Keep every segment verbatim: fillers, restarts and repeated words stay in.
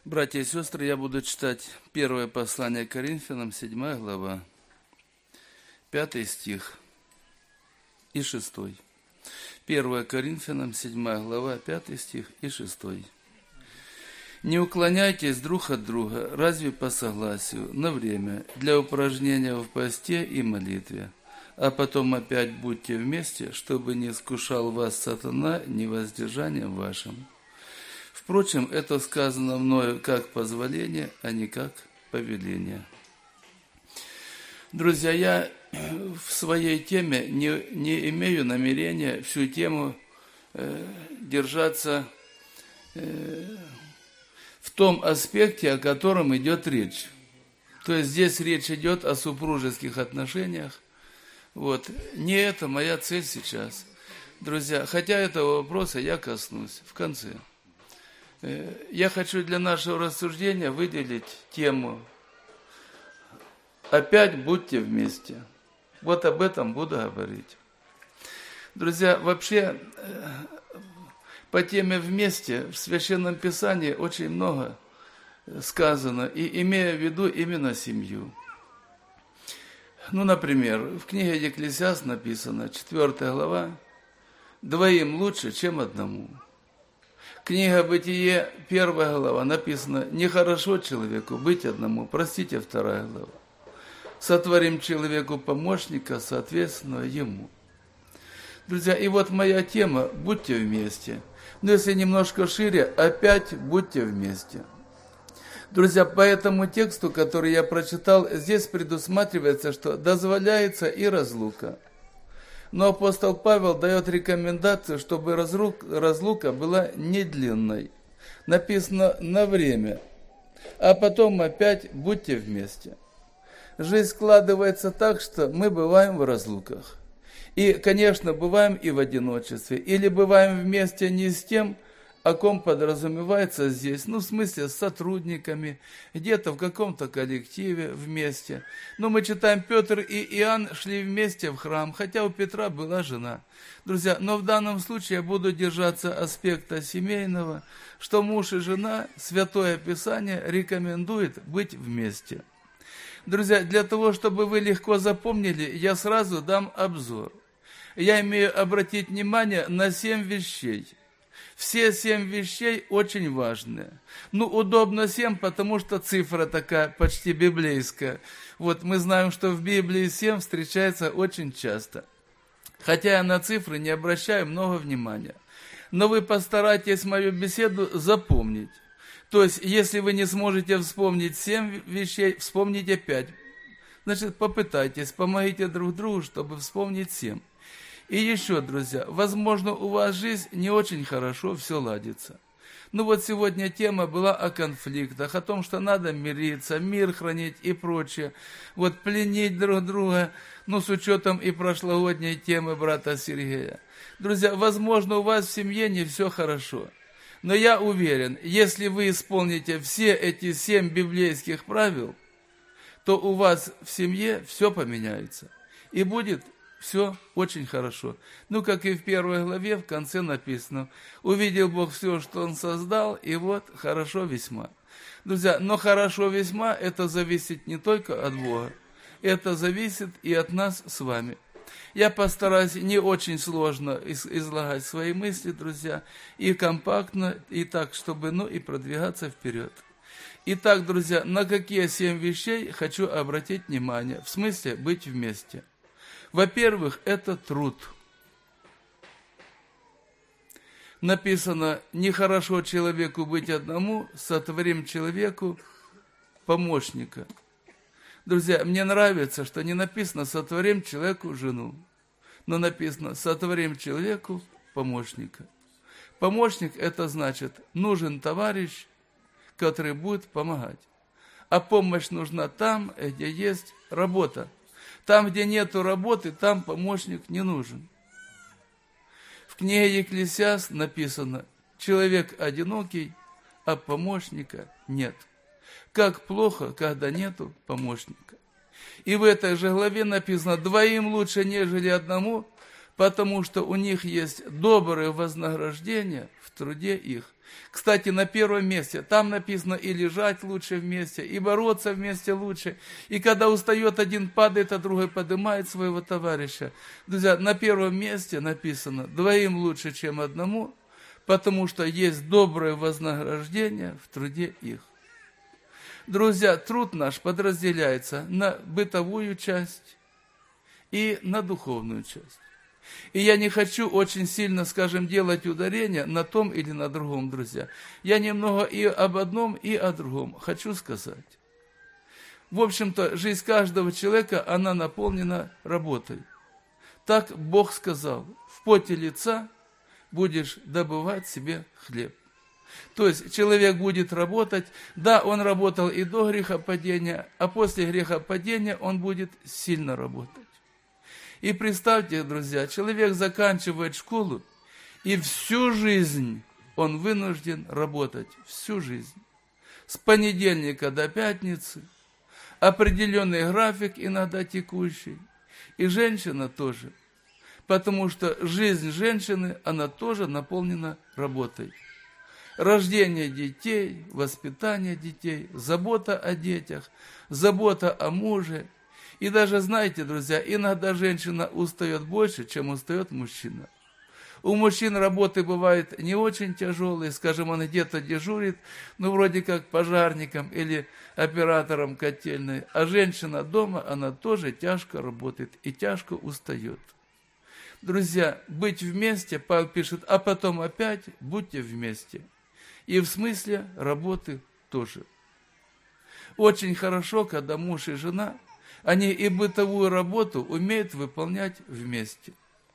Братья и сестры, я буду читать первое послание к Коринфянам, седьмая глава, пятый стих и шестой. первое Коринфянам, седьмая глава, пятый стих и шестой. «Не уклоняйтесь друг от друга, разве по согласию, на время, для упражнения в посте и молитве, а потом опять будьте вместе, чтобы не искушал вас сатана невоздержанием вашим. Впрочем, это сказано мною как позволение, а не как повеление». Друзья, я в своей теме не, не имею намерения всю тему э, держаться э, в том аспекте, о котором идет речь. То есть здесь речь идет о супружеских отношениях. Вот. Не это моя цель сейчас, друзья. Хотя этого вопроса я коснусь в конце. Я хочу для нашего рассуждения выделить тему «Опять будьте вместе». Вот об этом буду говорить. Друзья, вообще по теме «вместе» в Священном Писании очень много сказано, и имея в виду именно семью. Ну, например, в книге Екклесиаст написано, четвёртая глава, «Двоим лучше, чем одному». Книга Бытие, первая глава, написано, «Нехорошо человеку быть одному», простите, вторая глава. «Сотворим человеку помощника, соответственно, ему». Друзья, и вот моя тема «Будьте вместе». Но если немножко шире, опять будьте вместе. Друзья, по этому тексту, который я прочитал, здесь предусматривается, что дозволяется и разлука. Но апостол Павел дает рекомендацию, чтобы разлука была не длинной. Написано «на время», а потом опять будьте вместе. Жизнь складывается так, что мы бываем в разлуках. И, конечно, бываем и в одиночестве, или бываем вместе не с тем, о ком подразумевается здесь, ну, в смысле, с сотрудниками, где-то в каком-то коллективе вместе. Но мы читаем, Петр и Иоанн шли вместе в храм, хотя у Петра была жена. Друзья, но в данном случае я буду держаться аспекта семейного, что муж и жена, Святое Писание рекомендует быть вместе. Друзья, для того, чтобы вы легко запомнили, я сразу дам обзор. Я имею обратить внимание на семь вещей. Все семь вещей очень важные. Ну, удобно семь, потому что цифра такая почти библейская. Вот мы знаем, что в Библии семь встречается очень часто. Хотя я на цифры не обращаю много внимания. Но вы постарайтесь мою беседу запомнить. То есть, если вы не сможете вспомнить семь вещей, вспомните пять. Значит, попытайтесь, помогите друг другу, чтобы вспомнить семь. И еще, друзья, возможно, у вас жизнь не очень хорошо все ладится. Ну вот сегодня тема была о конфликтах, о том, что надо мириться, мир хранить и прочее. Вот пленить друг друга, ну с учетом и прошлогодней темы брата Сергея. Друзья, возможно, у вас в семье не все хорошо. Но я уверен, если вы исполните все эти семь библейских правил, то у вас в семье все поменяется. И будет все очень хорошо. Ну, как и в первой главе, в конце написано, увидел Бог все, что Он создал, и вот хорошо весьма. Друзья, но хорошо весьма, это зависит не только от Бога, это зависит и от нас с вами. Я постараюсь не очень сложно излагать свои мысли, друзья, и компактно, и так, чтобы, ну, и продвигаться вперед. Итак, друзья, на какие семь вещей хочу обратить внимание, в смысле быть вместе. Во-первых, это труд. Написано, нехорошо человеку быть одному, сотворим человеку помощника. Друзья, мне нравится, что не написано, сотворим человеку жену, но написано, сотворим человеку помощника. Помощник, это значит, нужен товарищ, который будет помогать. А помощь нужна там, где есть работа. Там, где нету работы, там помощник не нужен. В книге Екклесиаст написано, человек одинокий, а помощника нет. Как плохо, когда нету помощника. И в этой же главе написано, двоим лучше, нежели одному, потому что у них есть доброе вознаграждение в труде их. Кстати, на первом месте, там написано и лежать лучше вместе, и бороться вместе лучше. И когда устает один, падает, а другой поднимает своего товарища. Друзья, на первом месте написано, двоим лучше, чем одному, потому что есть доброе вознаграждение в труде их. Друзья, труд наш подразделяется на бытовую часть и на духовную часть. И я не хочу очень сильно, скажем, делать ударение на том или на другом, друзья. Я немного и об одном, и о другом хочу сказать. В общем-то, жизнь каждого человека, она наполнена работой. Так Бог сказал, в поте лица будешь добывать себе хлеб. То есть человек будет работать, да, он работал и до грехопадения, а после грехопадения он будет сильно работать. И представьте, друзья, человек заканчивает школу, и всю жизнь он вынужден работать, всю жизнь. С понедельника до пятницы, определенный график, иногда текущий, и женщина тоже. Потому что жизнь женщины, она тоже наполнена работой. Рождение детей, воспитание детей, забота о детях, забота о муже. И даже, знаете, друзья, иногда женщина устает больше, чем устает мужчина. У мужчин работы бывают не очень тяжелые, скажем, он где-то дежурит, ну, вроде как пожарником или оператором котельной, а женщина дома, она тоже тяжко работает и тяжко устает. Друзья, быть вместе, Павел пишет, а потом опять будьте вместе. И в смысле работы тоже. Очень хорошо, когда муж и жена, они и бытовую работу умеют выполнять вместе.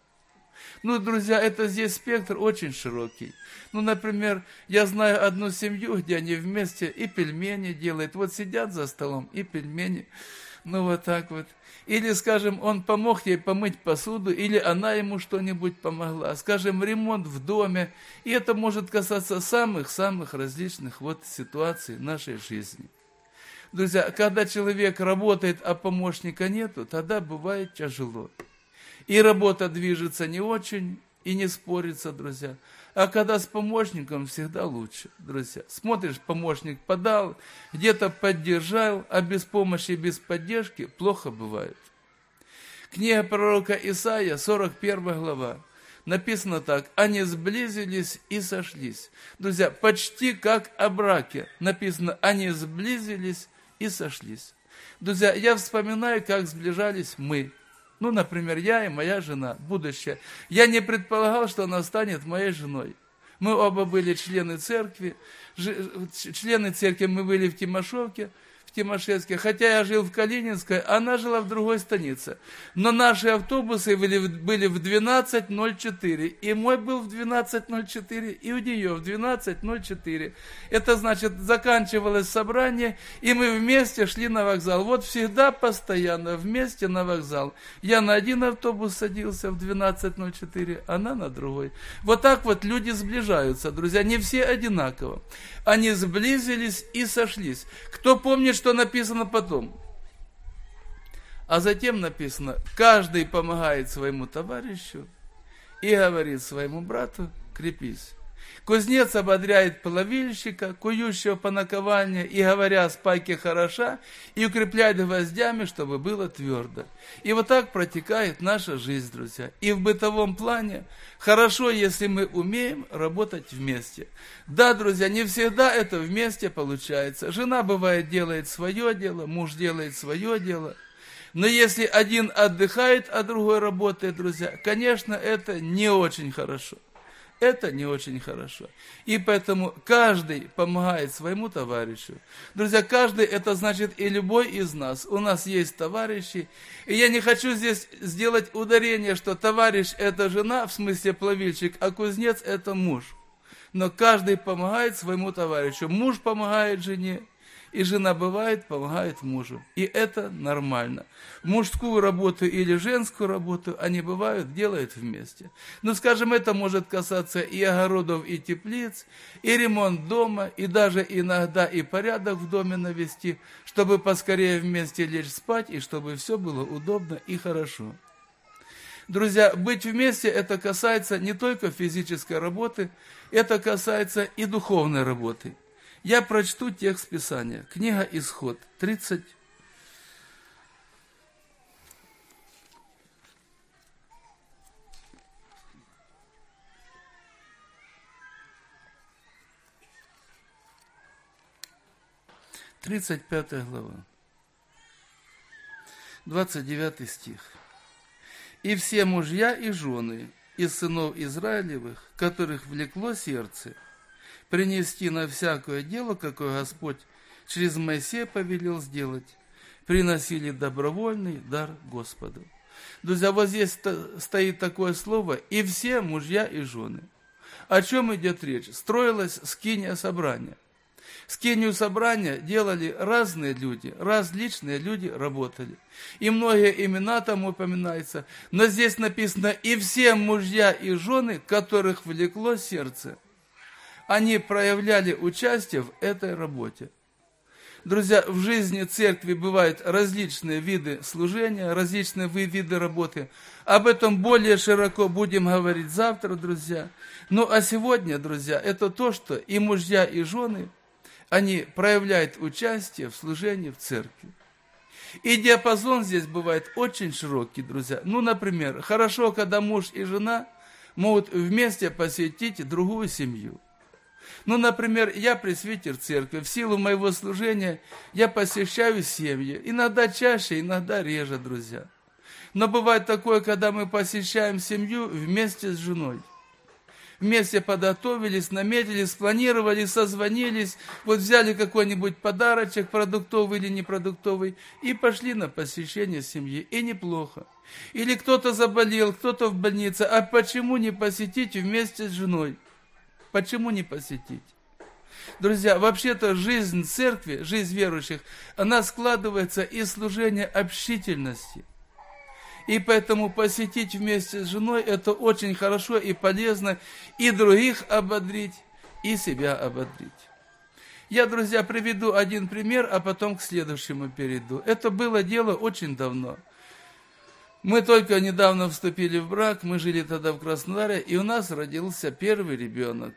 Ну, друзья, это здесь спектр очень широкий. Ну, например, я знаю одну семью, где они вместе и пельмени делают. Вот сидят за столом и пельмени. Ну, вот так вот. Или, скажем, он помог ей помыть посуду, или она ему что-нибудь помогла. Скажем, ремонт в доме. И это может касаться самых-самых различных вот ситуаций нашей жизни. Друзья, когда человек работает, а помощника нету, тогда бывает тяжело. И работа движется не очень, и не спорится, друзья. А когда с помощником, всегда лучше, друзья. Смотришь, помощник подал, где-то поддержал, а без помощи, без поддержки плохо бывает. Книга пророка Исаия, сорок первая глава. Написано так, они сблизились и сошлись. Друзья, почти как о браке. Написано, они сблизились и сошлись. Друзья, я вспоминаю, как сближались мы. Ну, например, я и моя жена, будущее. Я не предполагал, что она станет моей женой. Мы оба были члены церкви. Члены церкви мы были в Тимошевке, в Тимошевске. Хотя я жил в Калининской, она жила в другой станице. Но наши автобусы были, были в двенадцать ноль четыре. И мой был в двенадцать ноль четыре, и у нее в двенадцать ноль четыре. Это значит, заканчивалось собрание, и мы вместе шли на вокзал. Вот всегда, постоянно, вместе на вокзал. Я на один автобус садился в двенадцать ноль четыре, она на другой. Вот так вот люди сближаются, друзья. Не все одинаково. Они сблизились и сошлись. Кто помнит, что написано потом? А затем написано, каждый помогает своему товарищу и говорит своему брату, крепись. Кузнец ободряет плавильщика, кующего по наковальне, и говоря, спайки хороша, и укрепляет гвоздями, чтобы было твердо. И вот так протекает наша жизнь, друзья. И в бытовом плане хорошо, если мы умеем работать вместе. Да, друзья, не всегда это вместе получается. Жена, бывает, делает свое дело, муж делает свое дело. Но если один отдыхает, а другой работает, друзья, конечно, это не очень хорошо. Это не очень хорошо. И поэтому каждый помогает своему товарищу. Друзья, каждый, это значит и любой из нас. У нас есть товарищи. И я не хочу здесь сделать ударение, что товарищ – это жена, в смысле плавильщик, а кузнец – это муж. Но каждый помогает своему товарищу. Муж помогает жене. И жена, бывает, помогает мужу. И это нормально. Мужскую работу или женскую работу они, бывают, делают вместе. Ну, скажем, это может касаться и огородов, и теплиц, и ремонт дома, и даже иногда и порядок в доме навести, чтобы поскорее вместе лечь спать, и чтобы все было удобно и хорошо. Друзья, быть вместе, это касается не только физической работы, это касается и духовной работы. Я прочту текст Писания. Книга Исход, тридцать. тридцать пятая глава, двадцать девятый стих. «И все мужья и жены из сынов Израилевых, которых влекло сердце, принести на всякое дело, какое Господь через Моисея повелел сделать, приносили добровольный дар Господу». Друзья, вот здесь стоит такое слово «и все мужья и жены». О чем идет речь? Строилась скиния собрания. Скинию собрания делали разные люди, различные люди работали. И многие имена там упоминаются. Но здесь написано «и все мужья и жены, которых влекло сердце». Они проявляли участие в этой работе. Друзья, в жизни церкви бывают различные виды служения, различные виды работы. Об этом более широко будем говорить завтра, друзья. Ну а сегодня, друзья, это то, что и мужья, и жены, они проявляют участие в служении в церкви. И диапазон здесь бывает очень широкий, друзья. Ну, например, хорошо, когда муж и жена могут вместе посетить другую семью. Ну, например, я пресвитер церкви, в силу моего служения я посещаю семьи. Иногда чаще, иногда реже, друзья. Но бывает такое, когда мы посещаем семью вместе с женой. Вместе подготовились, наметили, спланировали, созвонились, вот взяли какой-нибудь подарочек, продуктовый или непродуктовый, и пошли на посещение семьи. И неплохо. Или кто-то заболел, кто-то в больнице. А почему не посетить вместе с женой? Почему не посетить? Друзья, вообще-то жизнь церкви, жизнь верующих, она складывается из служения общительности. И поэтому посетить вместе с женой это очень хорошо и полезно, и других ободрить, и себя ободрить. Я, друзья, приведу один пример, а потом к следующему перейду. Это было дело очень давно. Мы только недавно вступили в брак, мы жили тогда в Краснодаре, и у нас родился первый ребенок.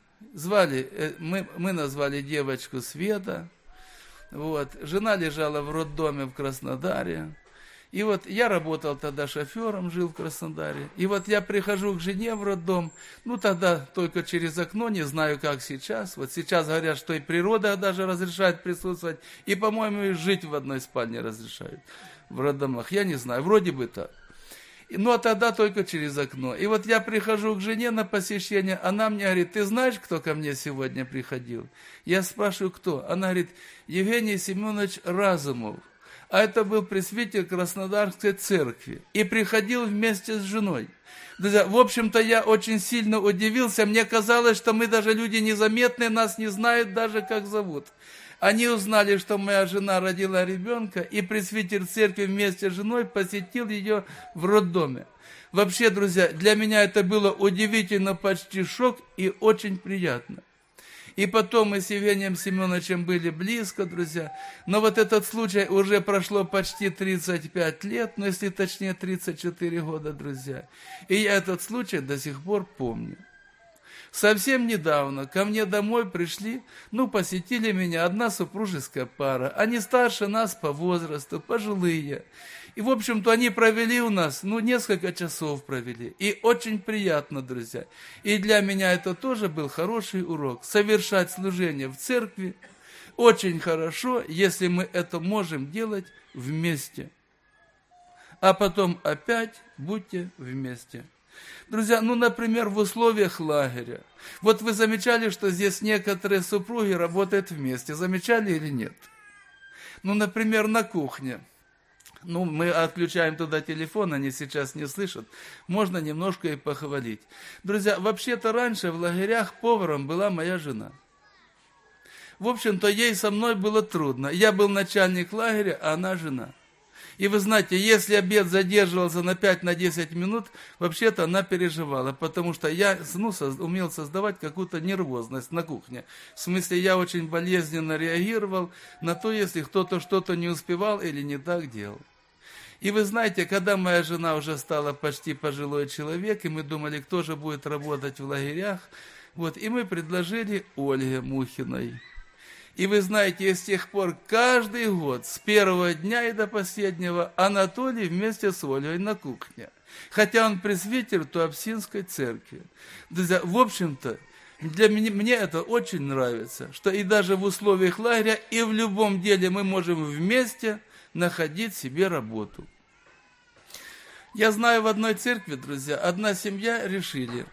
Звали, мы, мы назвали девочку Света. Вот. Жена лежала в роддоме в Краснодаре. И вот я работал тогда шофером, жил в Краснодаре. И вот я прихожу к жене в роддом, ну тогда только через окно, не знаю, как сейчас. Вот сейчас говорят, что и природа даже разрешает присутствовать. И, по-моему, и жить в одной спальне разрешают в роддомах. Я не знаю, вроде бы так. Ну, а тогда только через окно. И вот я прихожу к жене на посещение, она мне говорит: ты знаешь, кто ко мне сегодня приходил? Я спрашиваю, кто? Она говорит: Евгений Семенович Разумов. А это был пресвитер Краснодарской церкви. И приходил вместе с женой. Друзья, в общем-то, я очень сильно удивился. Мне казалось, что мы даже люди незаметные, нас не знают даже, как зовут. Они узнали, что моя жена родила ребенка, и пресвитер церкви вместе с женой посетил ее в роддоме. Вообще, друзья, для меня это было удивительно, почти шок и очень приятно. И потом мы с Евгением Семеновичем были близко, друзья. Но вот этот случай уже прошло почти тридцать пять лет, ну, если точнее, тридцать четыре года, друзья. И я этот случай до сих пор помню. Совсем недавно ко мне домой пришли, ну, посетили меня одна супружеская пара. Они старше нас по возрасту, пожилые. И, в общем-то, они провели у нас, ну, несколько часов провели. И очень приятно, друзья. И для меня это тоже был хороший урок. Совершать служение в церкви очень хорошо, если мы это можем делать вместе. А потом опять будьте вместе. Друзья, ну, например, в условиях лагеря. Вот вы замечали, что здесь некоторые супруги работают вместе. Замечали или нет? Ну, например, на кухне. Ну, мы отключаем туда телефон, они сейчас не слышат. Можно немножко и похвалить. Друзья, вообще-то раньше в лагерях поваром была моя жена. В общем-то, ей со мной было трудно. Я был начальник лагеря, а она жена. И вы знаете, если обед задерживался на пять-десять минут, вообще-то она переживала, потому что я ну, соз, умел создавать какую-то нервозность на кухне. В смысле, я очень болезненно реагировал на то, если кто-то что-то не успевал или не так делал. И вы знаете, когда моя жена уже стала почти пожилой человек, и мы думали, кто же будет работать в лагерях, вот, и мы предложили Ольге Мухиной. И вы знаете, и с тех пор каждый год, с первого дня и до последнего, Анатолий вместе с Ольгой на кухне. Хотя он пресвитер Туапсинской церкви. Друзья, в общем-то, для меня, мне это очень нравится, что и даже в условиях лагеря, и в любом деле мы можем вместе находить себе работу. Я знаю, в одной церкви, друзья, одна семья решили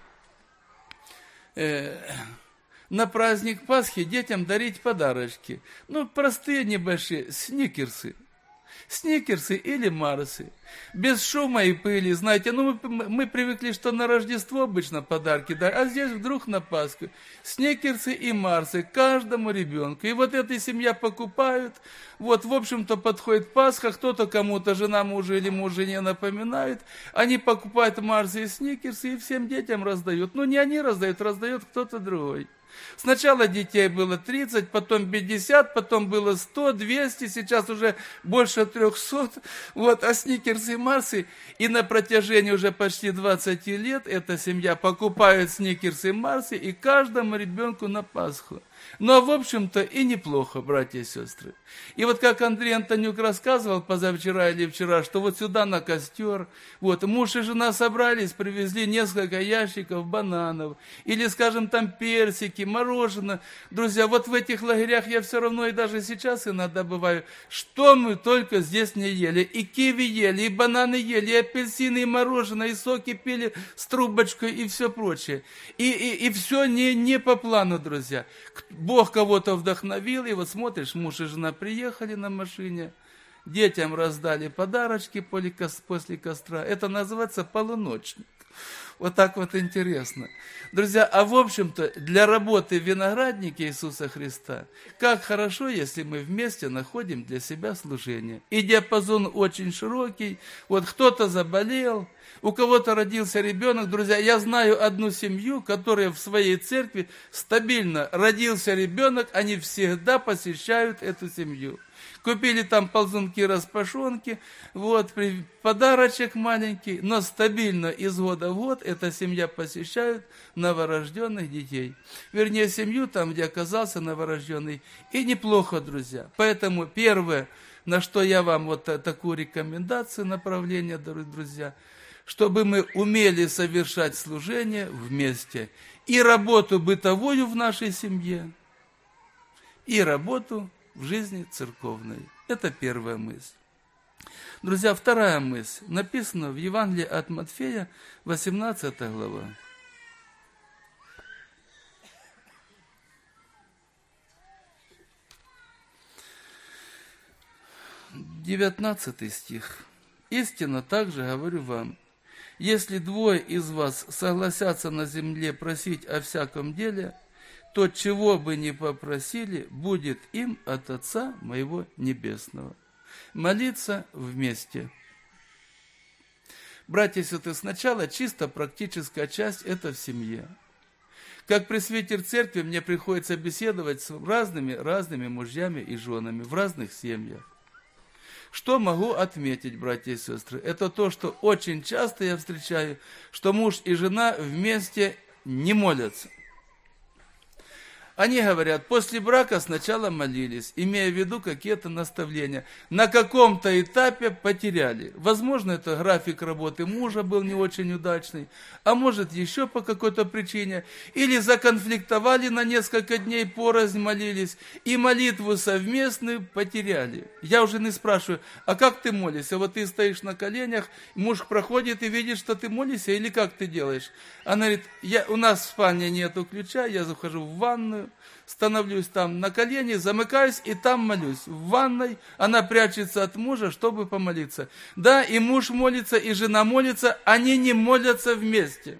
э, на праздник Пасхи детям дарить подарочки. Ну, простые, небольшие, сникерсы. Сникерсы или Марсы. Без шума и пыли, знаете, ну мы, мы привыкли, что на Рождество обычно подарки дарят, а здесь вдруг на Пасху. Сникерсы и Марсы каждому ребенку. И вот эта семья покупают, вот, в общем-то, подходит Пасха, кто-то кому-то, жена мужа или муж жене напоминает, они покупают Марсы и Сникерсы и всем детям раздают. Ну, не они раздают, раздает кто-то другой. Сначала детей было тридцать, потом пятьдесят, потом было сто, двести, сейчас уже больше трехсот. Вот, а сникерсы и Марсы, и на протяжении уже почти двадцати лет эта семья покупает сникерсы и Марсы и каждому ребенку на Пасху. Но, в общем-то, и неплохо, братья и сестры. И вот как Андрей Антонюк рассказывал позавчера или вчера, что вот сюда на костер, вот, муж и жена собрались, привезли несколько ящиков бананов, или, скажем, там персики, мороженое. Друзья, вот в этих лагерях я все равно и даже сейчас иногда бываю, что мы только здесь не ели. И киви ели, и бананы ели, и апельсины, и мороженое, и соки пили с трубочкой, и все прочее. И, и, и все не, не по плану, друзья. Бог кого-то вдохновил, и вот смотришь, муж и жена приехали на машине, детям раздали подарочки после костра. Это называется полуночник. Вот так вот интересно. Друзья, а в общем-то, для работы в винограднике Иисуса Христа, как хорошо, если мы вместе находим для себя служение. И диапазон очень широкий. Вот кто-то заболел, у кого-то родился ребенок. Друзья, я знаю одну семью, которая в своей церкви стабильно родился ребенок, они всегда посещают эту семью. Купили там ползунки-распашонки, вот, подарочек маленький, но стабильно из года в год эта семья посещает новорожденных детей. Вернее, семью там, где оказался новорожденный. И неплохо, друзья. Поэтому первое, на что я вам вот такую рекомендацию, направление, дорогие друзья, чтобы мы умели совершать служение вместе. И работу бытовую в нашей семье, и работу в жизни церковной. Это первая мысль. Друзья, вторая мысль написана в Евангелии от Матфея, восемнадцатая глава. девятнадцатый стих. «Истинно также говорю вам, если двое из вас согласятся на земле просить о всяком деле, то, чего бы ни попросили, будет им от Отца моего Небесного». Молиться вместе. Братья и сестры, сначала чисто практическая часть – это в семье. Как пресвитер церкви мне приходится беседовать с разными, разными мужьями и женами в разных семьях. Что могу отметить, братья и сестры? Это то, что очень часто я встречаю, что муж и жена вместе не молятся. Они говорят, после брака сначала молились, имея в виду какие-то наставления. На каком-то этапе потеряли. Возможно, это график работы мужа был не очень удачный, а может, еще по какой-то причине. Или законфликтовали на несколько дней, порознь молились, и молитву совместную потеряли. Я уже не спрашиваю, а как ты молишься? Вот ты стоишь на коленях, муж проходит и видит, что ты молишься, или как ты делаешь? Она говорит, я, у нас в спальне нету ключа, я захожу в ванную, становлюсь там на колени, замыкаюсь и там молюсь. В ванной она прячется от мужа, чтобы помолиться. Да, и муж молится, и жена молится, они не молятся вместе.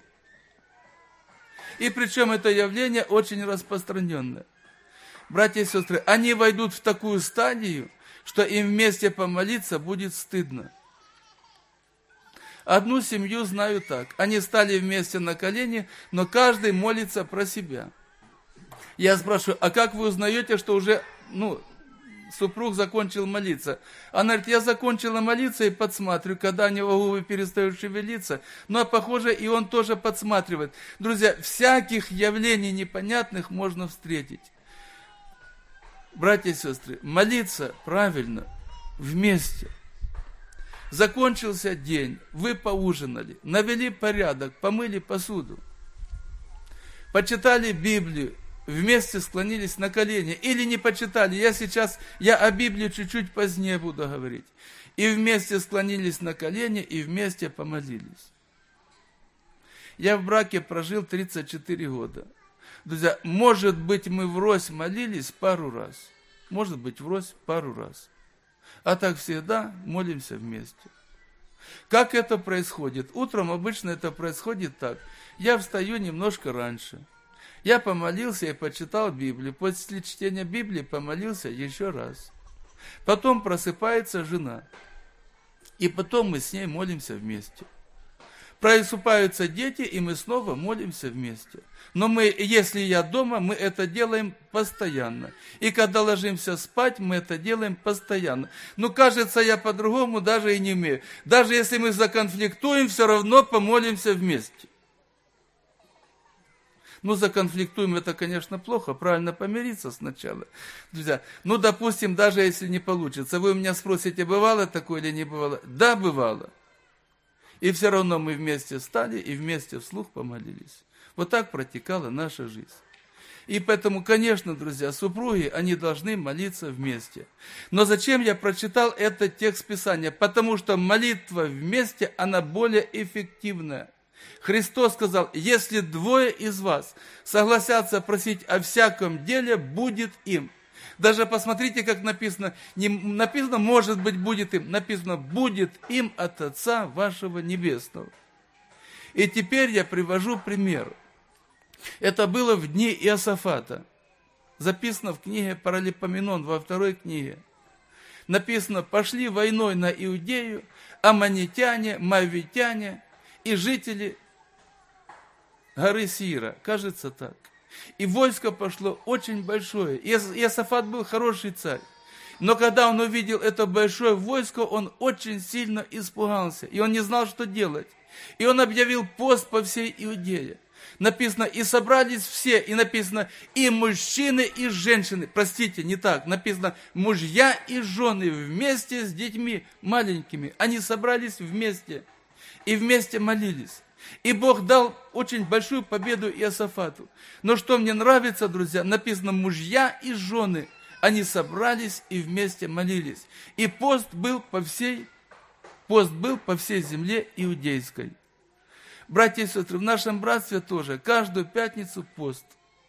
И причем это явление очень распространенное. Братья и сестры, они войдут в такую стадию, что им вместе помолиться будет стыдно. Одну семью знаю так. Они стали вместе на колени, но каждый молится про себя. Я спрашиваю, а как вы узнаете, что уже, ну, супруг закончил молиться. Она говорит, я закончила молиться и подсматриваю, когда у него губы перестают шевелиться. Ну, а похоже, и он тоже подсматривает. Друзья, всяких явлений непонятных можно встретить. Братья и сестры, молиться правильно, вместе. Закончился день, вы поужинали, навели порядок, помыли посуду, почитали Библию, вместе склонились на колени, или не почитали, я сейчас, я о Библии чуть-чуть позднее буду говорить, и вместе склонились на колени, и вместе помолились. Я в браке прожил тридцать четыре года. Друзья, может быть, мы врозь молились пару раз, может быть, врозь пару раз. А так всегда молимся вместе. Как это происходит? Утром обычно это происходит так. Я встаю немножко раньше. Я помолился и почитал Библию. После чтения Библии помолился еще раз. Потом просыпается жена. И потом мы с ней молимся вместе. Просыпаются дети, и мы снова молимся вместе. Но мы, если я дома, мы это делаем постоянно. И когда ложимся спать, мы это делаем постоянно. Но кажется, я по-другому даже и не умею. Даже если мы законфликтуем, все равно помолимся вместе. Ну, законфликтуем, это, конечно, плохо, правильно помириться сначала. Друзья, ну, допустим, даже если не получится. Вы у меня спросите, бывало такое или не бывало? Да, бывало. И все равно мы вместе стали и вместе вслух помолились. Вот так протекала наша жизнь. И поэтому, конечно, друзья, супруги, они должны молиться вместе. Но зачем я прочитал этот текст Писания? Потому что молитва вместе, она более эффективная. Христос сказал, если двое из вас согласятся просить о всяком деле, будет им. Даже посмотрите, как написано, не написано, может быть, будет им, написано, будет им от Отца вашего Небесного. И теперь я привожу пример. Это было в дни Иосафата. Записано в книге Паралипоменон, во второй книге. Написано, пошли войной на Иудею аммонитяне, моавитяне и жители горы Сиира. Кажется так. И войско пошло очень большое. Иосафат был хороший царь. Но когда он увидел это большое войско, он очень сильно испугался. И он не знал, что делать. И он объявил пост по всей Иудее. Написано, и собрались все, и написано, и мужчины, и женщины. Простите, не так. Написано, мужья и жены вместе с детьми маленькими. Они собрались вместе и вместе молились. И Бог дал очень большую победу Иосафату. Но что мне нравится, друзья, написано, мужья и жены, они собрались и вместе молились. И пост был по всей, пост был по всей земле иудейской. Братья и сестры, в нашем братстве тоже каждую пятницу пост.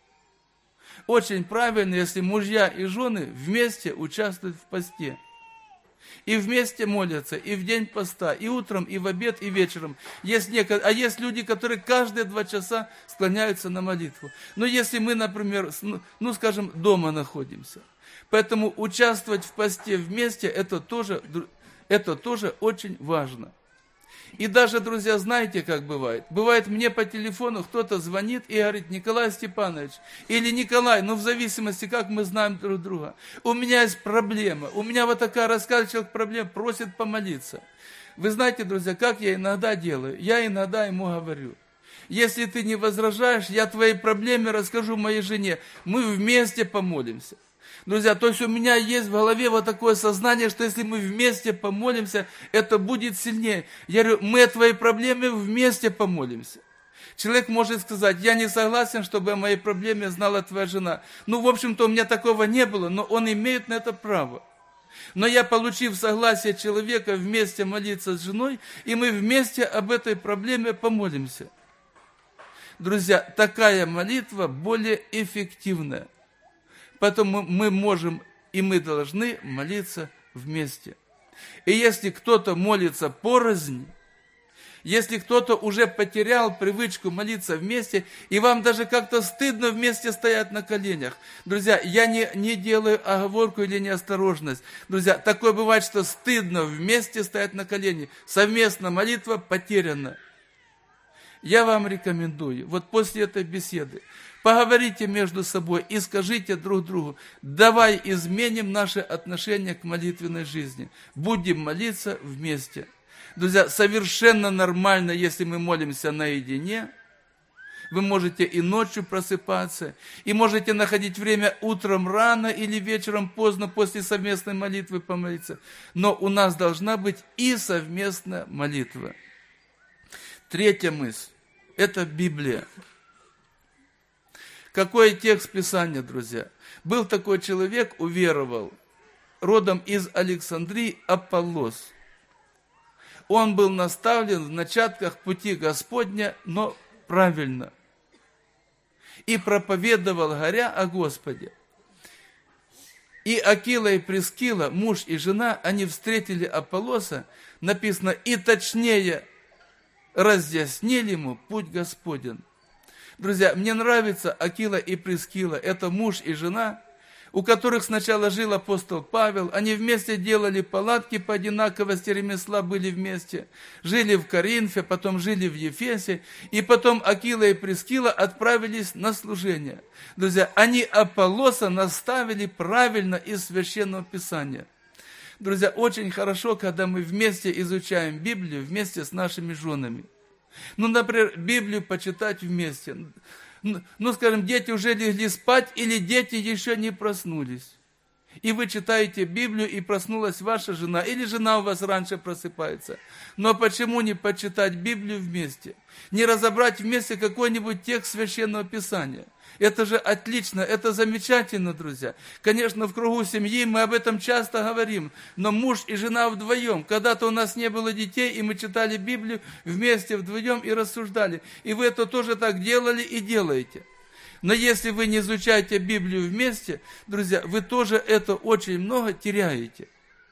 Очень правильно, если мужья и жены вместе участвуют в посте. И вместе молятся, и в день поста, и утром, и в обед, и вечером. Есть некое, а есть люди, которые каждые два часа склоняются на молитву. Но если мы, например, ну, скажем, дома находимся, поэтому участвовать в посте вместе, это тоже, это тоже очень важно. И даже, друзья, знаете, как бывает? Бывает, мне по телефону кто-то звонит и говорит, Николай Степанович, или Николай, ну в зависимости, как мы знаем друг друга, у меня есть проблема, у меня вот такая, рассказывает человек проблема, просит помолиться. Вы знаете, друзья, как я иногда делаю? Я иногда ему говорю, если ты не возражаешь, я твоей проблеме расскажу моей жене, мы вместе помолимся. Друзья, то есть у меня есть в голове вот такое сознание, что если мы вместе помолимся, это будет сильнее. Я говорю, мы о твоей проблеме вместе помолимся. Человек может сказать, я не согласен, чтобы о моей проблеме знала твоя жена. Ну, в общем-то, у меня такого не было, но он имеет на это право. Но я, получив согласие человека вместе молиться с женой, и мы вместе об этой проблеме помолимся. Друзья, такая молитва более эффективная. Поэтому мы можем и мы должны молиться вместе. И если кто-то молится порознь, если кто-то уже потерял привычку молиться вместе, и вам даже как-то стыдно вместе стоять на коленях. Друзья, я не, не делаю оговорку или неосторожность. Друзья, такое бывает, что стыдно вместе стоять на коленях. Совместно молитва потеряна. Я вам рекомендую, вот после этой беседы, поговорите между собой и скажите друг другу, давай изменим наши отношения к молитвенной жизни. Будем молиться вместе. Друзья, совершенно нормально, если мы молимся наедине. Вы можете и ночью просыпаться, и можете находить время утром рано или вечером поздно после совместной молитвы помолиться. Но у нас должна быть и совместная молитва. Третья мысль – это Библия. Какой текст Писания, друзья? Был такой человек, уверовал, родом из Александрии, Аполлос. Он был наставлен в начатках пути Господня, но правильно. И проповедовал, горя о Господе. И Акила и Прискила, муж и жена, они встретили Аполлоса, написано, и точнее разъяснили ему путь Господень. Друзья, мне нравится Акила и Прискила, это муж и жена, у которых сначала жил апостол Павел, они вместе делали палатки по одинаковости ремесла, были вместе, жили в Коринфе, потом жили в Ефесе, и потом Акила и Прискила отправились на служение. Друзья, они Аполлоса наставили правильно из Священного Писания. Друзья, очень хорошо, когда мы вместе изучаем Библию, вместе с нашими женами. Ну, например, Библию почитать вместе. Ну, скажем, дети уже легли спать, или дети еще не проснулись. И вы читаете Библию, и проснулась ваша жена, или жена у вас раньше просыпается. Но почему не почитать Библию вместе? Не разобрать вместе какой-нибудь текст Священного Писания? Это же отлично, это замечательно, друзья. Конечно, в кругу семьи мы об этом часто говорим, но муж и жена вдвоем. Когда-то у нас не было детей, и мы читали Библию вместе вдвоем и рассуждали. И вы это тоже так делали и делаете. Но если вы не изучаете Библию вместе, друзья, вы тоже это очень много теряете.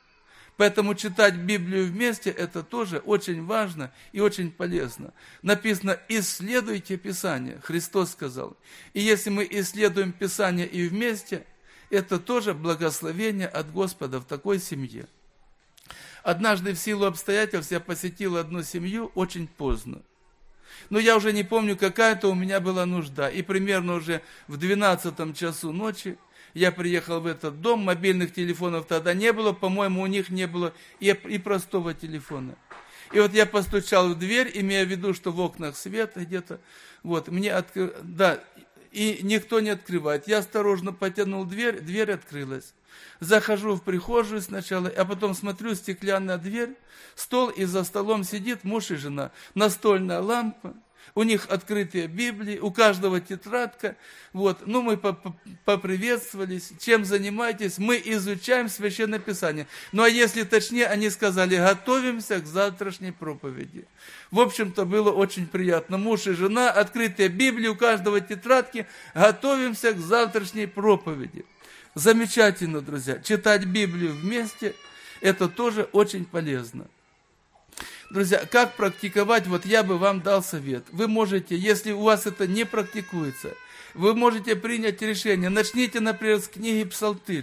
Поэтому читать Библию вместе, это тоже очень важно и очень полезно. Написано, исследуйте Писание, Христос сказал. И если мы исследуем Писание и вместе, это тоже благословение от Господа в такой семье. Однажды в силу обстоятельств я посетил одну семью очень поздно. Но я уже не помню, какая-то у меня была нужда. И примерно уже в двенадцатом часу ночи я приехал в этот дом, мобильных телефонов тогда не было, по-моему, у них не было и, и простого телефона. И вот я постучал в дверь, имея в виду, что в окнах свет где-то. Вот, мне откры... да, и никто не открывает. Я осторожно потянул дверь, дверь открылась. Захожу в прихожую сначала, а потом смотрю, стеклянная дверь, стол, и за столом сидит муж и жена. Настольная лампа, у них открытые Библии, у каждого тетрадка. Вот, ну мы поприветствовались, чем занимаетесь? Мы изучаем Священное Писание. Ну а если точнее, они сказали, готовимся к завтрашней проповеди. В общем-то, было очень приятно. Муж и жена, открытые Библии, у каждого тетрадки, готовимся к завтрашней проповеди. Замечательно, друзья. Читать Библию вместе, это тоже очень полезно. Друзья, как практиковать? Вот я бы вам дал совет. Вы можете, если у вас это не практикуется, вы можете принять решение. Начните, например, с книги Псалтырь.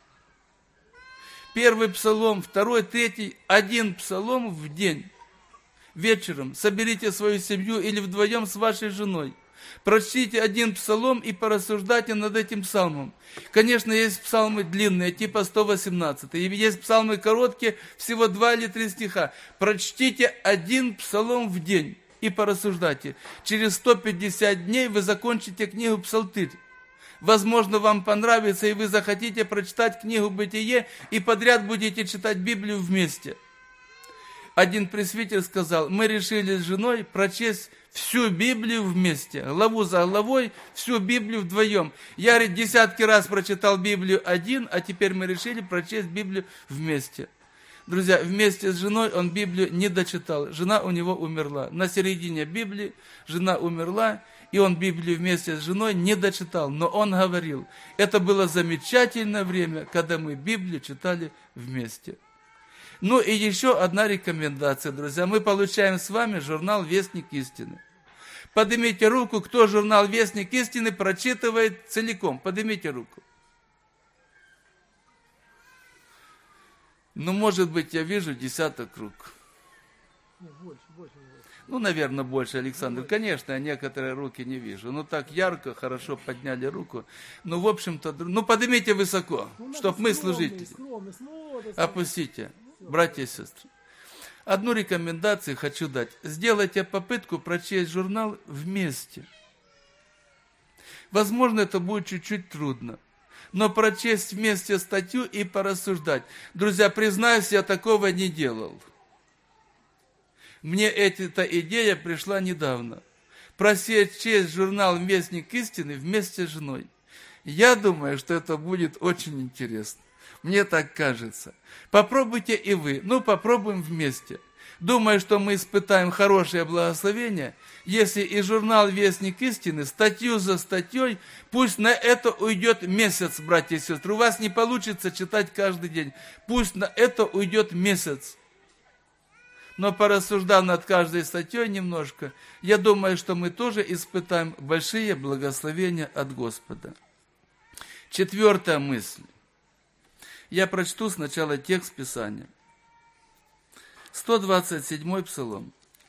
Первый псалом, второй, третий, один псалом в день. Вечером соберите свою семью или вдвоем с вашей женой. Прочтите один псалом и порассуждайте над этим псалмом. Конечно, есть псалмы длинные, типа сто восемнадцать. И есть псалмы короткие, всего два или три стиха. Прочтите один псалом в день и порассуждайте. Через сто пятьдесят дней вы закончите книгу Псалтырь. Возможно, вам понравится, и вы захотите прочитать книгу Бытие, и подряд будете читать Библию вместе. Один пресвитер сказал, мы решили с женой прочесть всю Библию вместе, главу за главой, всю Библию вдвоем. Я, говорит, десятки раз прочитал Библию один, а теперь мы решили прочесть Библию вместе. Друзья, вместе с женой он Библию не дочитал, жена у него умерла. На середине Библии жена умерла, и он Библию вместе с женой не дочитал. Но он говорил, это было замечательное время, когда мы Библию читали вместе. Ну и еще одна рекомендация, друзья. Мы получаем с вами журнал «Вестник истины». Поднимите руку, кто журнал «Вестник истины» прочитывает целиком. Поднимите руку. Ну, может быть, я вижу десяток рук. Больше, больше. Ну, наверное, больше, Александр. Конечно, я некоторые руки не вижу. Ну, так ярко, хорошо подняли руку. Ну, в общем-то, ну, поднимите высоко, чтобы мы, служители, опустите, братья и сестры. Одну рекомендацию хочу дать. Сделайте попытку прочесть журнал вместе. Возможно, это будет чуть-чуть трудно. Но прочесть вместе статью и порассуждать. Друзья, признаюсь, я такого не делал. Мне эта идея пришла недавно. Прочесть журнал «Вестник истины» вместе с женой. Я думаю, что это будет очень интересно. Мне так кажется. Попробуйте и вы. Ну, попробуем вместе. Думаю, что мы испытаем хорошее благословение, если и журнал «Вестник истины» статью за статьей, пусть на это уйдет месяц, братья и сестры. У вас не получится читать каждый день. Пусть на это уйдет месяц. Но порассуждав над каждой статьей немножко, я думаю, что мы тоже испытаем большие благословения от Господа. Четвертая мысль. Я прочту сначала текст Писания. сто двадцать седьмой Псалом.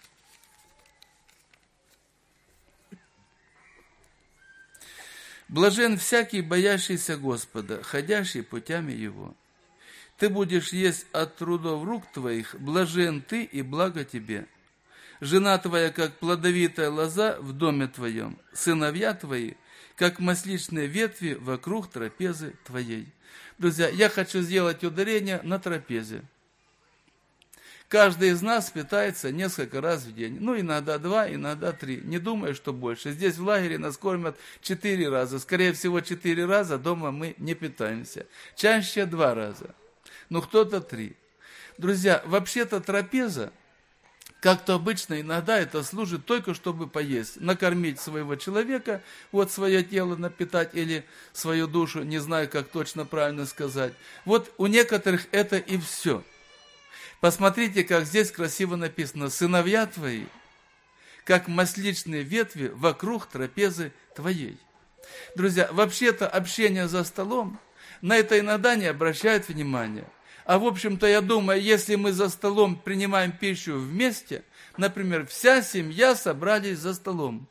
Блажен всякий, боящийся Господа, ходящий путями Его. Ты будешь есть от трудов рук твоих, блажен ты и благо тебе. Жена твоя, как плодовитая лоза в доме твоем, сыновья твои, как масличные ветви вокруг трапезы твоей. Друзья, я хочу сделать ударение на трапезе. Каждый из нас питается несколько раз в день. Ну, иногда два, иногда три. Не думаю, что больше. Здесь в лагере нас кормят четыре раза. Скорее всего, четыре раза дома мы не питаемся. Чаще два раза. Ну, кто-то три. Друзья, вообще-то трапеза, как-то обычно иногда это служит только, чтобы поесть. Накормить своего человека, вот свое тело напитать или свою душу, не знаю, как точно правильно сказать. Вот у некоторых это и все. Посмотрите, как здесь красиво написано. Сыновья твои, как масличные ветви вокруг трапезы твоей. Друзья, вообще-то общение за столом, на это иногда не обращают внимания. А в общем-то, я думаю, если мы за столом принимаем пищу вместе, например, вся семья собрались за столом,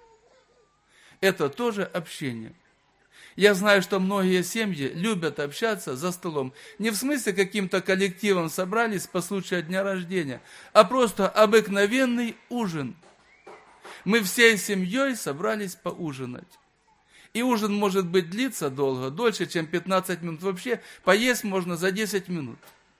это тоже общение. Я знаю, что многие семьи любят общаться за столом. Не в смысле каким-то коллективом собрались по случаю дня рождения, а просто обыкновенный ужин. Мы всей семьей собрались поужинать. И ужин, может быть, длиться долго, дольше, чем пятнадцать минут. Вообще, поесть можно за десять минут.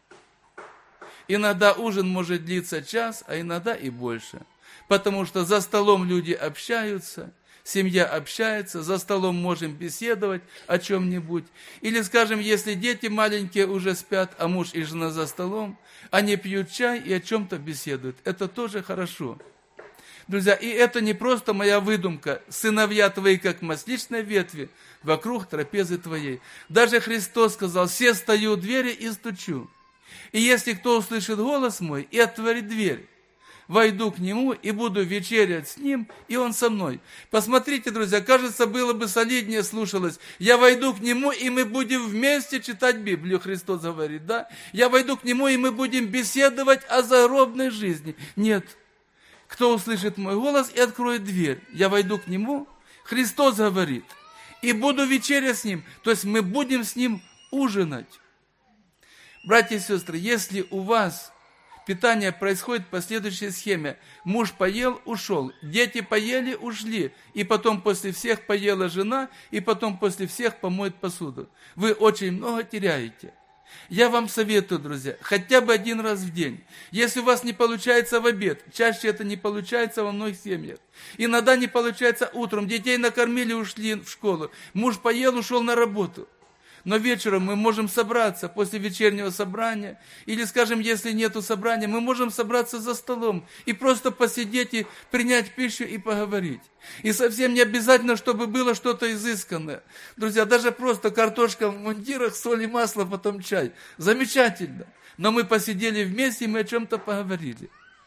Иногда ужин может длиться час, а иногда и больше. Потому что за столом люди общаются, семья общается, за столом можем беседовать о чем-нибудь. Или, скажем, если дети маленькие уже спят, а муж и жена за столом, они пьют чай и о чем-то беседуют. Это тоже хорошо. Друзья, и это не просто моя выдумка. Сыновья твои, как масличные ветви, вокруг трапезы твоей. Даже Христос сказал: «Се стою у двери и стучу. И если кто услышит голос мой и отворит дверь, войду к нему и буду вечерять с ним, и он со мной». Посмотрите, друзья, кажется, было бы солиднее слушалось. Я войду к нему, и мы будем вместе читать Библию. Христос говорит, да? Я войду к нему, и мы будем беседовать о загробной жизни. Нет. Кто услышит мой голос и откроет дверь, я войду к нему, Христос говорит, и буду вечерять с ним. То есть мы будем с ним ужинать. Братья и сестры, если у вас питание происходит по следующей схеме. Муж поел, ушел, дети поели, ушли, и потом после всех поела жена, и потом после всех помоет посуду. Вы очень много теряете. Я вам советую, друзья, хотя бы один раз в день. Если у вас не получается в обед, чаще это не получается во многих семьях. Иногда не получается утром, детей накормили, ушли в школу. Муж поел, ушел на работу. Но вечером мы можем собраться после вечернего собрания, или, скажем, если нету собрания, мы можем собраться за столом и просто посидеть и принять пищу и поговорить. И совсем не обязательно, чтобы было что-то изысканное. Друзья, даже просто картошка в мундирах, соль и масло, потом чай. Замечательно. Но мы посидели вместе, и мы о чем-то поговорили.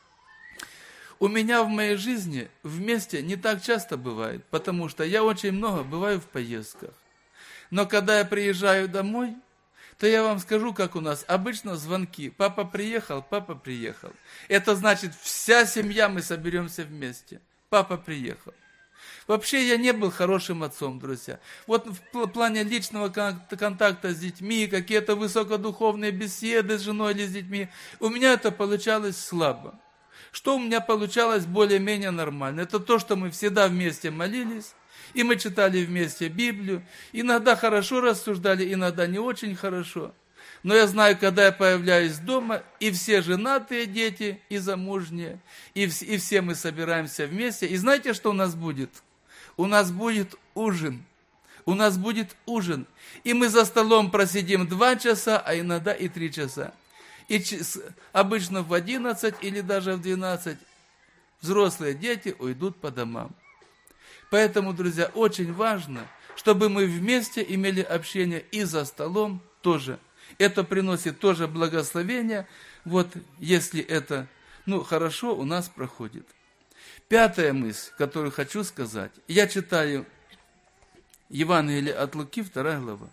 У меня в моей жизни вместе не так часто бывает, потому что я очень много бываю в поездках. Но когда я приезжаю домой, то я вам скажу, как у нас. Обычно звонки. Папа приехал, папа приехал. Это значит, вся семья, мы соберемся вместе. Папа приехал. Вообще я не был хорошим отцом, друзья. Вот в плане личного контакта с детьми, какие-то высокодуховные беседы с женой или с детьми, у меня это получалось слабо. Что у меня получалось более-менее нормально? Это то, что мы всегда вместе молились, и мы читали вместе Библию, иногда хорошо рассуждали, иногда не очень хорошо. Но я знаю, когда я появляюсь дома, и все женатые дети, и замужние, и, в, и все мы собираемся вместе. И знаете, что у нас будет? У нас будет ужин. У нас будет ужин. И мы за столом просидим два часа, а иногда и три часа. И обычно в одиннадцать или даже в двенадцать взрослые дети уйдут по домам. Поэтому, друзья, очень важно, чтобы мы вместе имели общение и за столом тоже. Это приносит тоже благословение, вот если это, ну, хорошо у нас проходит. Пятая мысль, которую хочу сказать. Я читаю Евангелие от Луки, вторая глава.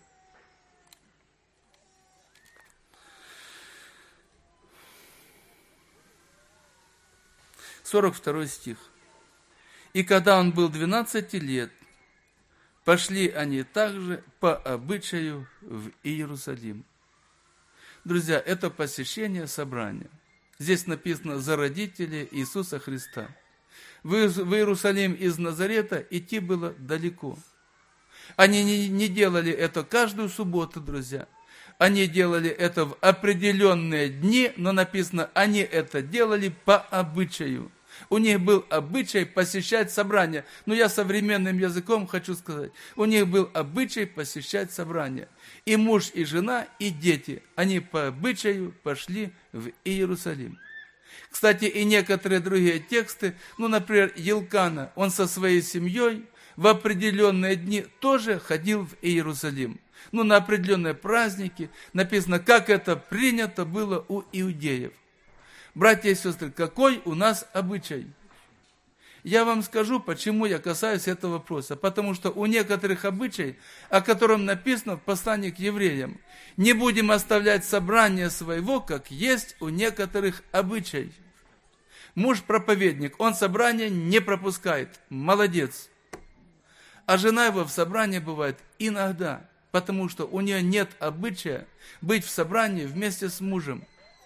сорок второй стих. «И когда он был двенадцати лет, пошли они также по обычаю в Иерусалим». Друзья, это посещение собрания. Здесь написано «за родителей Иисуса Христа». В Иерусалим из Назарета идти было далеко. Они не, не делали это каждую субботу, друзья. Они делали это в определенные дни, но написано, они это делали по обычаю. У них был обычай посещать собрания. Но я современным языком хочу сказать. У них был обычай посещать собрания. И муж, и жена, и дети. Они по обычаю пошли в Иерусалим. Кстати, и некоторые другие тексты, ну, например, Елкана, он со своей семьей в определенные дни тоже ходил в Иерусалим. Ну, на определенные праздники. Написано, как это принято было у иудеев. Братья и сестры, какой у нас обычай? Я вам скажу, почему я касаюсь этого вопроса. Потому что у некоторых обычай, о котором написано в послании к евреям, не будем оставлять собрание своего, как есть у некоторых обычай. Муж-проповедник, он собрание не пропускает. Молодец. А жена его в собрании бывает иногда, потому что у нее нет обычая быть в собрании вместе с мужем.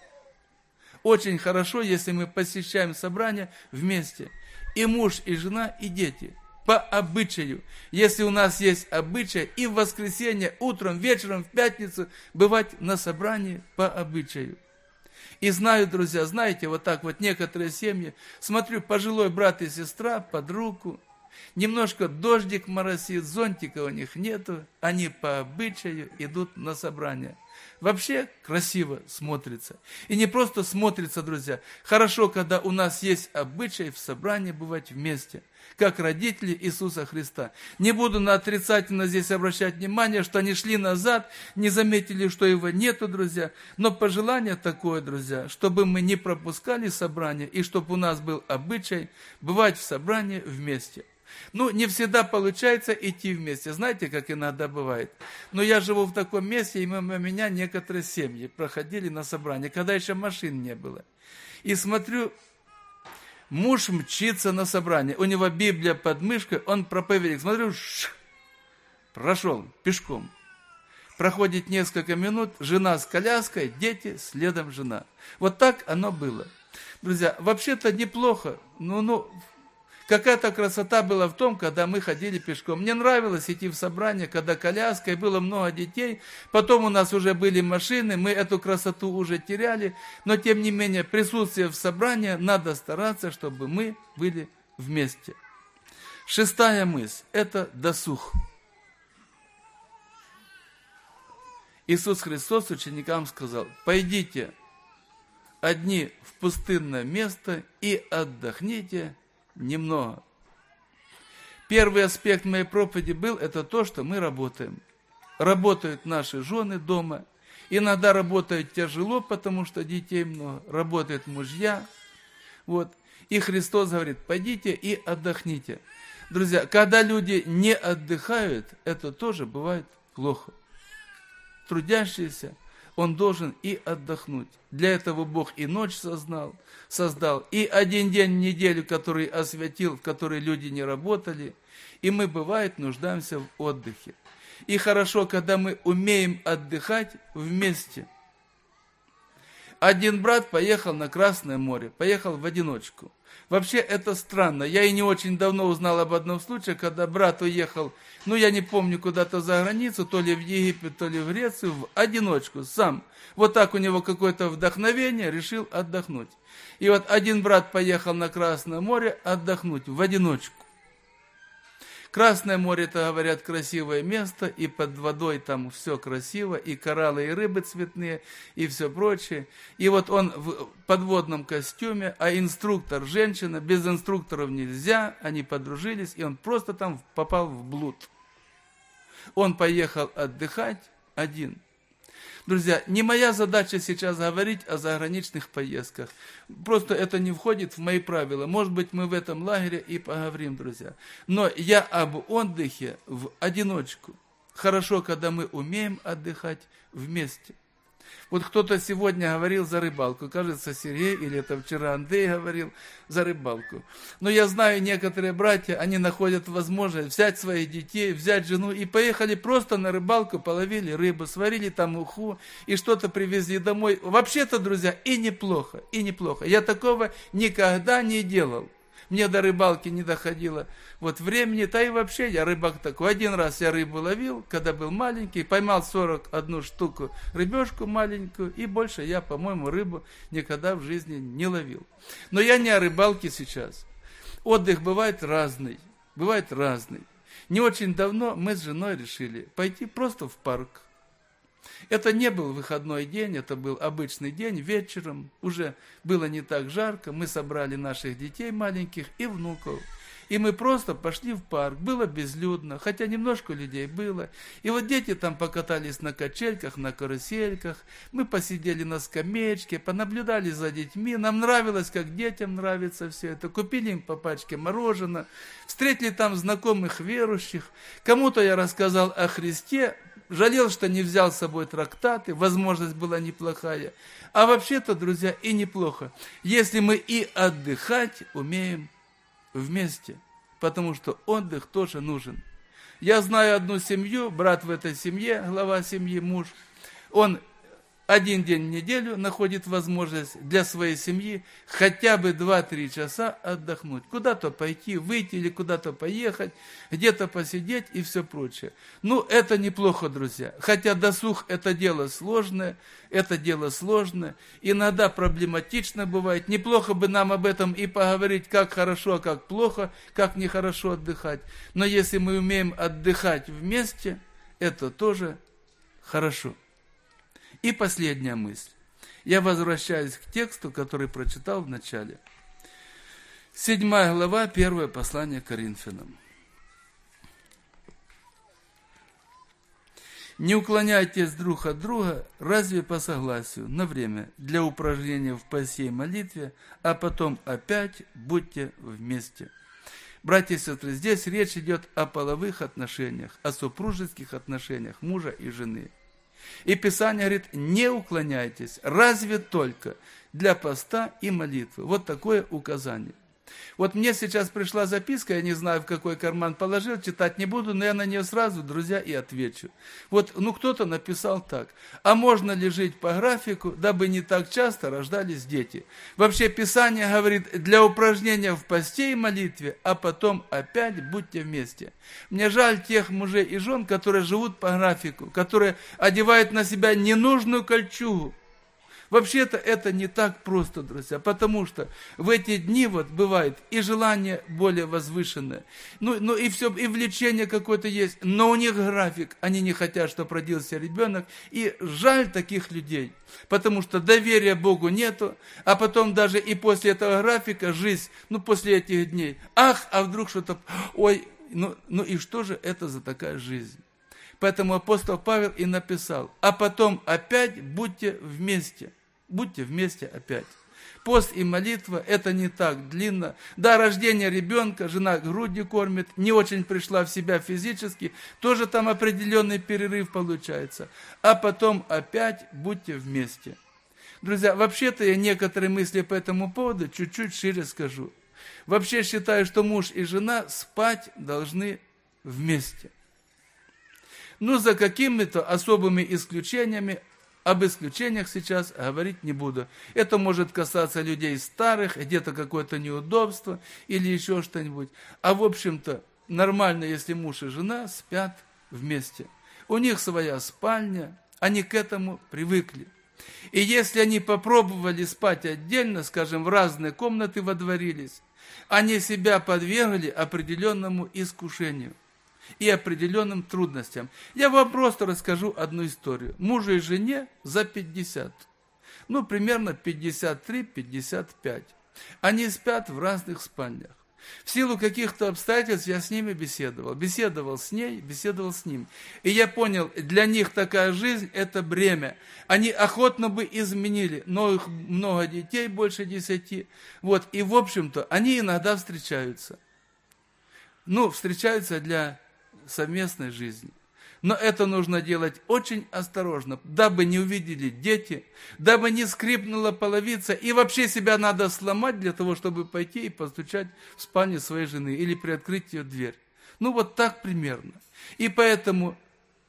Очень хорошо, если мы посещаем собрание вместе. И муж, и жена, и дети. По обычаю. Если у нас есть обычай и в воскресенье, утром, вечером, в пятницу бывать на собрании по обычаю. И знаю, друзья, знаете, вот так вот некоторые семьи, смотрю, пожилой брат и сестра под руку, немножко дождик моросит, зонтика у них нету, они по обычаю идут на собрание. Вообще красиво смотрится. И не просто смотрится, друзья. Хорошо, когда у нас есть обычай в собрании бывать вместе, как родители Иисуса Христа. Не буду на отрицательно здесь обращать внимание, что они шли назад, не заметили, что его нету, друзья. Но пожелание такое, друзья, чтобы мы не пропускали собрание, и чтобы у нас был обычай бывать в собрании вместе. Ну, не всегда получается идти вместе. Знаете, как иногда бывает. Но я живу в таком месте, и мимо меня некоторые семьи проходили на собрание, когда еще машин не было. И смотрю, муж мчится на собрание. У него Библия под мышкой, он проповедник. Смотрю, ш, прошел пешком. Проходит несколько минут, жена с коляской, дети, следом жена. Вот так оно было. Друзья, вообще-то неплохо, но, ну, какая-то красота была в том, когда мы ходили пешком. Мне нравилось идти в собрание, когда коляска, и было много детей. Потом у нас уже были машины, мы эту красоту уже теряли. Но, тем не менее, присутствие в собрании, надо стараться, чтобы мы были вместе. Шестая мысль – это досуг. Иисус Христос ученикам сказал: «Пойдите одни в пустынное место и отдохните немного». Первый аспект моей проповеди был, это то, что мы работаем. Работают наши жены дома. Иногда работают тяжело, потому что детей много. Работают мужья. Вот. И Христос говорит: пойдите и отдохните. Друзья, когда люди не отдыхают, это тоже бывает плохо. трудящийся, он должен и отдохнуть. Для этого Бог и ночь создал, создал, и один день в неделю, который освятил, в который люди не работали. И мы, бывает, нуждаемся в отдыхе. И хорошо, когда мы умеем отдыхать вместе. Один брат поехал на Красное море, поехал в одиночку. Вообще это странно. Я и не очень давно узнал об одном случае, когда брат уехал, ну я не помню, куда-то за границу, то ли в Египет, то ли в Грецию, в одиночку, сам. Вот так у него какое-то вдохновение, решил отдохнуть. И вот один брат поехал на Красное море отдохнуть в одиночку. Красное море, это, говорят, красивое место, и под водой там все красиво, и кораллы, и рыбы цветные, и все прочее. И вот он в подводном костюме, а инструктор женщина, без инструкторов нельзя, они подружились, и он просто там попал в блуд. Он поехал отдыхать один. Друзья, не моя задача сейчас говорить о заграничных поездках. Просто это не входит в мои правила. Может быть, мы в этом лагере и поговорим, друзья. Но я об отдыхе в одиночку. Хорошо, когда мы умеем отдыхать вместе. Вот кто-то сегодня говорил за рыбалку. Кажется, Сергей, или это вчера Андрей говорил за рыбалку. Но я знаю, некоторые братья, они находят возможность взять своих детей, взять жену и поехали просто на рыбалку, половили рыбу, сварили там уху и что-то привезли домой. Вообще-то, друзья, и неплохо, и неплохо. Я такого никогда не делал. Мне до рыбалки не доходило вот времени, да и вообще я рыбак такой. Один раз я рыбу ловил, когда был маленький, поймал сорок одну штуку, рыбешку маленькую, и больше я, по-моему, рыбу никогда в жизни не ловил. Но я не о рыбалке сейчас. Отдых бывает разный, бывает разный. Не очень давно мы с женой решили пойти просто в парк. Это не был выходной день, это был обычный день, вечером, уже было не так жарко, мы собрали наших детей маленьких и внуков. И мы просто пошли в парк, было безлюдно, хотя немножко людей было. И вот дети там покатались на качельках, на карусельках, мы посидели на скамеечке, понаблюдали за детьми, нам нравилось, как детям нравится все это. Купили им по пачке мороженого, встретили там знакомых верующих, кому-то я рассказал о Христе, жалел, что не взял с собой трактаты, возможность была неплохая. А вообще-то, друзья, и неплохо, если мы и отдыхать умеем вместе, потому что отдых тоже нужен. Я знаю одну семью, брат в этой семье, глава семьи, муж, он один день в неделю находит возможность для своей семьи хотя бы два-три часа отдохнуть. Куда-то пойти, выйти или куда-то поехать, где-то посидеть и все прочее. Ну, это неплохо, друзья. Хотя досуг – это дело сложное, это дело сложное, иногда проблематично бывает. Неплохо бы нам об этом и поговорить, как хорошо, а как плохо, как нехорошо отдыхать. Но если мы умеем отдыхать вместе, это тоже хорошо. И последняя мысль. Я возвращаюсь к тексту, который прочитал в начале. Седьмая глава, первое послание к Коринфянам. Не уклоняйтесь друг от друга, разве по согласию, на время, для упражнения в посте и молитве, а потом опять будьте вместе. Братья и сестры, здесь речь идет о половых отношениях, о супружеских отношениях мужа и жены. И Писание говорит, не уклоняйтесь, разве только для поста и молитвы. Вот такое указание. Вот мне сейчас пришла записка, я не знаю, в какой карман положил, читать не буду, но я на нее сразу, друзья, и отвечу. Вот, ну, кто-то написал так. А можно ли жить по графику, дабы не так часто рождались дети? Вообще, Писание говорит, для упражнения в посте и молитве, а потом опять будьте вместе. Мне жаль тех мужей и жен, которые живут по графику, которые одевают на себя ненужную кольчугу. Вообще-то это не так просто, друзья, потому что в эти дни вот бывает и желание более возвышенное, ну, ну и все, и влечение какое-то есть, но у них график, они не хотят, чтобы родился ребенок, и жаль таких людей, потому что доверия Богу нету, а потом даже и после этого графика жизнь, ну после этих дней, ах, а вдруг что-то, ой, ну, ну и что же это за такая жизнь? Поэтому апостол Павел и написал, а потом опять будьте вместе. Будьте вместе опять. Пост и молитва – это не так длинно. До рождения ребенка жена грудью кормит, не очень пришла в себя физически, тоже там определенный перерыв получается. А потом опять будьте вместе. Друзья, вообще-то я некоторые мысли по этому поводу чуть-чуть шире скажу. Вообще считаю, что муж и жена спать должны вместе. Ну, за какими-то особыми исключениями, об исключениях сейчас говорить не буду. Это может касаться людей старых, где-то какое-то неудобство или еще что-нибудь. А в общем-то, нормально, если муж и жена спят вместе. У них своя спальня, они к этому привыкли. И если они попробовали спать отдельно, скажем, в разные комнаты водворились, они себя подвергли определенному искушению и определенным трудностям. Я вам просто расскажу одну историю. Мужу и жене за пятьдесят. Ну, примерно пятьдесят три - пятьдесят пять. Они спят в разных спальнях. В силу каких-то обстоятельств я с ними беседовал. Беседовал с ней, беседовал с ним. И я понял, для них такая жизнь – это бремя. Они охотно бы изменили, но их много детей, больше десяти. Вот, и в общем-то, они иногда встречаются. Ну, встречаются для совместной жизни. Но это нужно делать очень осторожно, дабы не увидели дети, дабы не скрипнула половица, и вообще себя надо сломать для того, чтобы пойти и постучать в спальню своей жены или приоткрыть ее дверь. Ну вот так примерно. И поэтому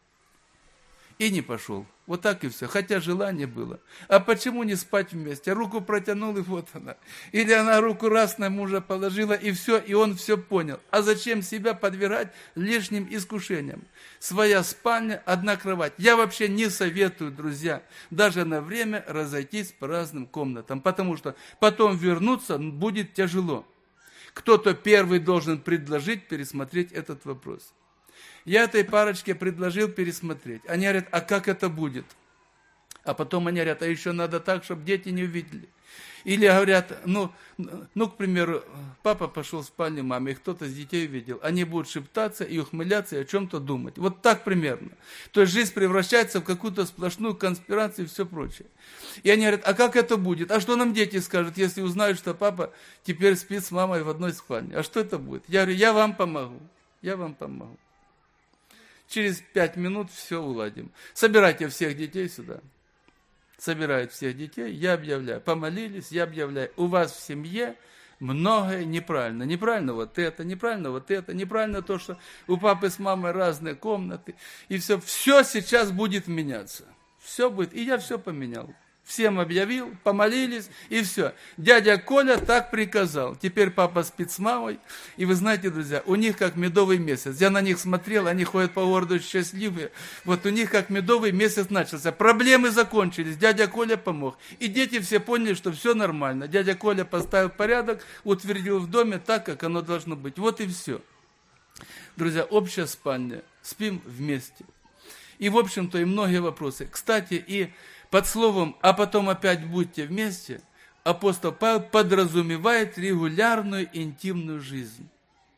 и не пошел. Вот так и все. Хотя желание было. А почему не спать вместе? Руку протянул, и вот она. Или она руку раз на мужа положила, и все, и он все понял. А зачем себя подвергать лишним искушениям? Своя спальня, одна кровать. Я вообще не советую, друзья, даже на время разойтись по разным комнатам, потому что потом вернуться будет тяжело. Кто-то первый должен предложить пересмотреть этот вопрос. Я этой парочке предложил пересмотреть. Они говорят, а как это будет? А потом они говорят, а еще надо так, чтобы дети не увидели. Или говорят, ну, ну, к примеру, папа пошел в спальню мамы, и кто-то из детей увидел. Они будут шептаться и ухмыляться, и о чем-то думать. Вот так примерно. То есть жизнь превращается в какую-то сплошную конспирацию и все прочее. И они говорят, а как это будет? А что нам дети скажут, если узнают, что папа теперь спит с мамой в одной спальне? А что это будет? Я говорю, я вам помогу. Я вам помогу. Через пять минут все уладим. Собирайте всех детей сюда. Собирают всех детей, я объявляю. Помолились, я объявляю. У вас в семье многое неправильно. Неправильно вот это, неправильно вот это, неправильно то, что у папы с мамой разные комнаты. И все, все сейчас будет меняться. Все будет. И я все поменял. Всем объявил, помолились, и все. Дядя Коля так приказал. Теперь папа спит с мамой. И вы знаете, друзья, у них как медовый месяц. Я на них смотрел, они ходят по городу счастливые. Вот у них как медовый месяц начался. Проблемы закончились, дядя Коля помог. И дети все поняли, что все нормально. Дядя Коля поставил порядок, утвердил в доме так, как оно должно быть. Вот и все. Друзья, общая спальня. Спим вместе. И, в общем-то, и многие вопросы. Кстати, и под словом «а потом опять будьте вместе» апостол Павел подразумевает регулярную интимную жизнь.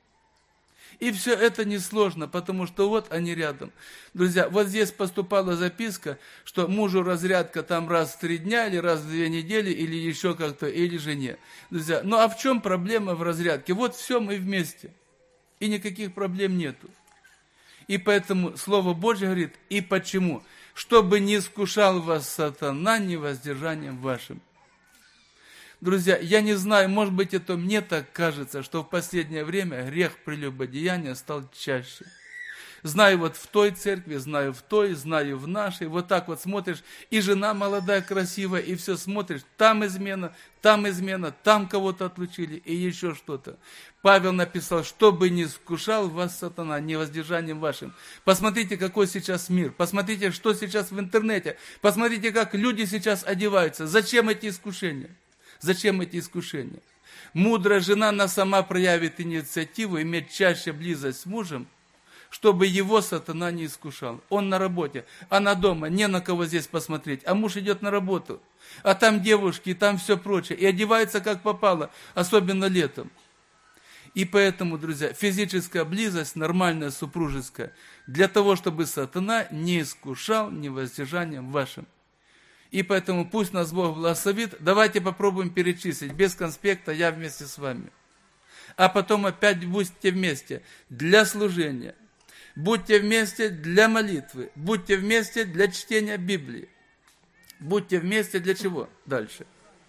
И все это несложно, потому что вот они рядом. Друзья, вот здесь поступала записка, что мужу разрядка там раз в три дня, или раз в две недели, или еще как-то, или жене. Друзья, ну а в чем проблема в разрядке? Вот все, мы вместе. И никаких проблем нету. И поэтому Слово Божье говорит, и почему? Чтобы не искушал вас сатана невоздержанием вашим. Друзья, я не знаю, может быть, это мне так кажется, что в последнее время грех прелюбодеяния стал чаще. Знаю вот в той церкви, знаю в той, знаю в нашей. Вот так вот смотришь, и жена молодая, красивая, и все смотришь. Там измена, там измена, там кого-то отлучили, и еще что-то. Павел написал, чтобы не искушал вас сатана невоздержанием вашим. Посмотрите, какой сейчас мир. Посмотрите, что сейчас в интернете. Посмотрите, как люди сейчас одеваются. Зачем эти искушения? Зачем эти искушения? Мудрая жена, она сама проявит инициативу, иметь чаще близость с мужем, чтобы его сатана не искушал. Он на работе, она дома, не на кого здесь посмотреть. А муж идет на работу, а там девушки, и там все прочее. И одевается как попало, особенно летом. И поэтому, друзья, физическая близость, нормальная супружеская, для того, чтобы сатана не искушал невоздержанием вашим. И поэтому пусть нас Бог благословит. Давайте попробуем перечислить. Без конспекта, я вместе с вами. А потом опять будьте вместе для служения. Будьте вместе для молитвы. Будьте вместе для чтения Библии. Будьте вместе для чего? Дальше.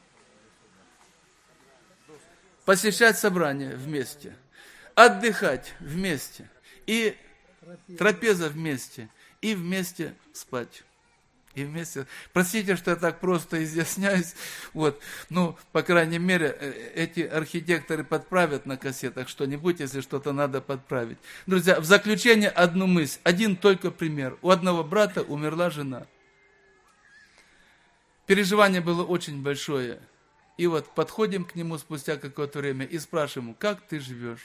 Посещать собрания вместе. Отдыхать вместе. И трапеза вместе. И вместе спать. И вместе. Простите, что я так просто изъясняюсь. Вот. Ну, по крайней мере, эти архитекторы подправят на кассетах что-нибудь, если что-то надо подправить. Друзья, в заключение одну мысль. Один только пример. У одного брата умерла жена. Переживание было очень большое. И вот подходим к нему спустя какое-то время и спрашиваем, как ты живешь?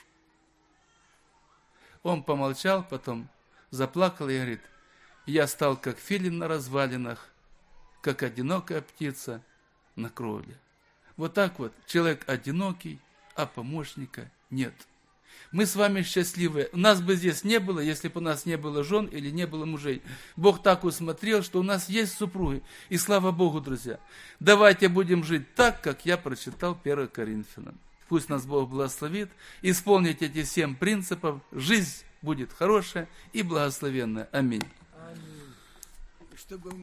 Он помолчал, потом заплакал и говорит, я стал как филин на развалинах, как одинокая птица на кровле. Вот так вот, человек одинокий, а помощника нет. Мы с вами счастливы. У нас бы здесь не было, если бы у нас не было жен или не было мужей. Бог так усмотрел, что у нас есть супруги. И слава Богу, друзья. Давайте будем жить так, как я прочитал первое Коринфянам. Пусть нас Бог благословит. Исполнить эти семь принципов. Жизнь будет хорошая и благословенная. Аминь. Аминь.